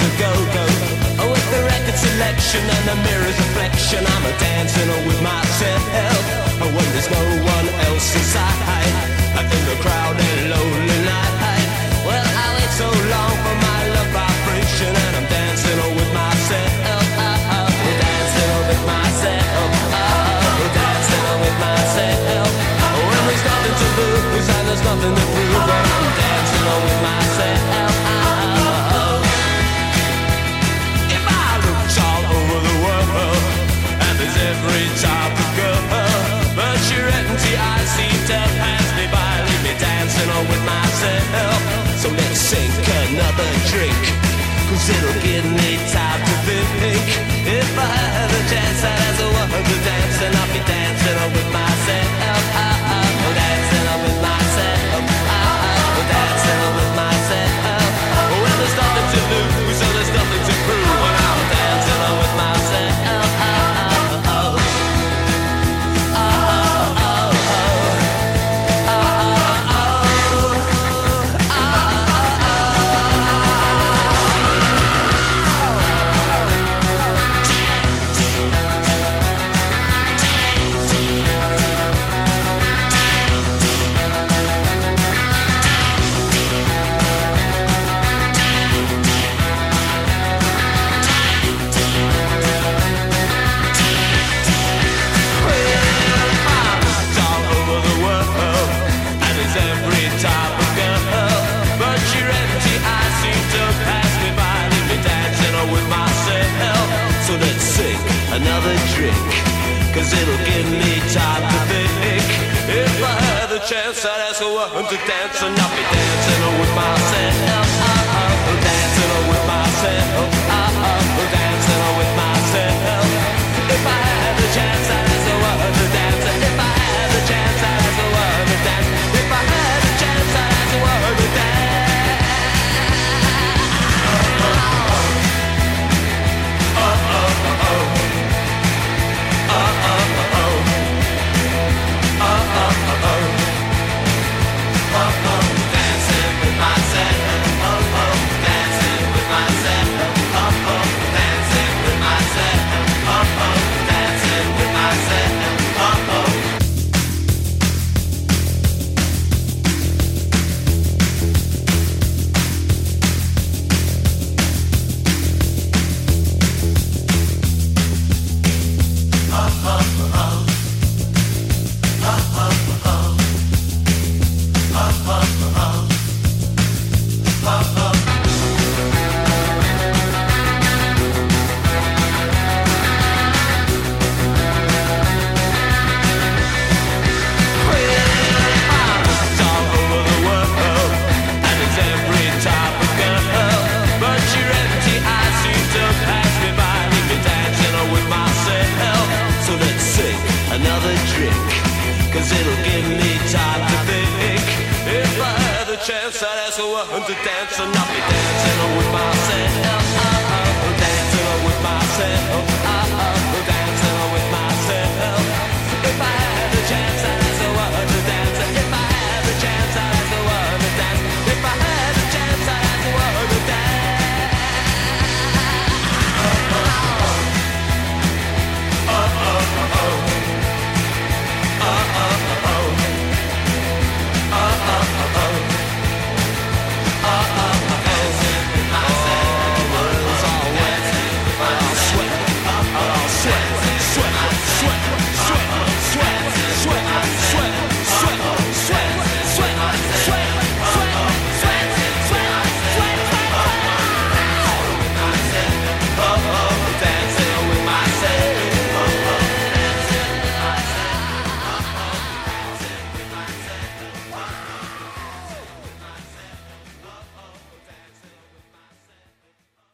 to go-go. With the record selection and the mirror's reflection, I'm a dancing with myself. When there's no one else inside, I think the crowd ain't lonely night. Well, I wait so long for my love vibration, and I'm dancing with myself. Dancing with myself. Dancing with myself. When there's nothing to lose and there's nothing to prove, but I'm dancing with myself. If I looked all over the world, and there's every type of girl, but you're empty, I seem to pass me by, leave me dancing with myself. So let's sink another drink, 'cause it'll give me time to think. If I had a chance, I'd ask a woman to dance, and I'll be dancing with myself. Dancing with myself. Dancing with myself. Well, there's nothing to lose, so there's nothing to prove, when I'm dancing with myself. Another drink, 'cause it'll give me time to think. If I had the chance, I'd ask a woman to dance, and I'll be dancing with myself. Dancing with myself. Dancing with myself. If I had the chance, I'd ask a woman to dance. If I had the chance, I'd ask a woman to dance. If I had the chance, I'd ask a woman to dance. Dancing with myself. Dancing with myself. Dancing with myself. Dancing with myself. Another drink, 'cause it'll give me time to think. If I had the chance, I'd ask a woman to dance, and I'll be dancing with myself. Dancing with myself. Dancing with myself. If I had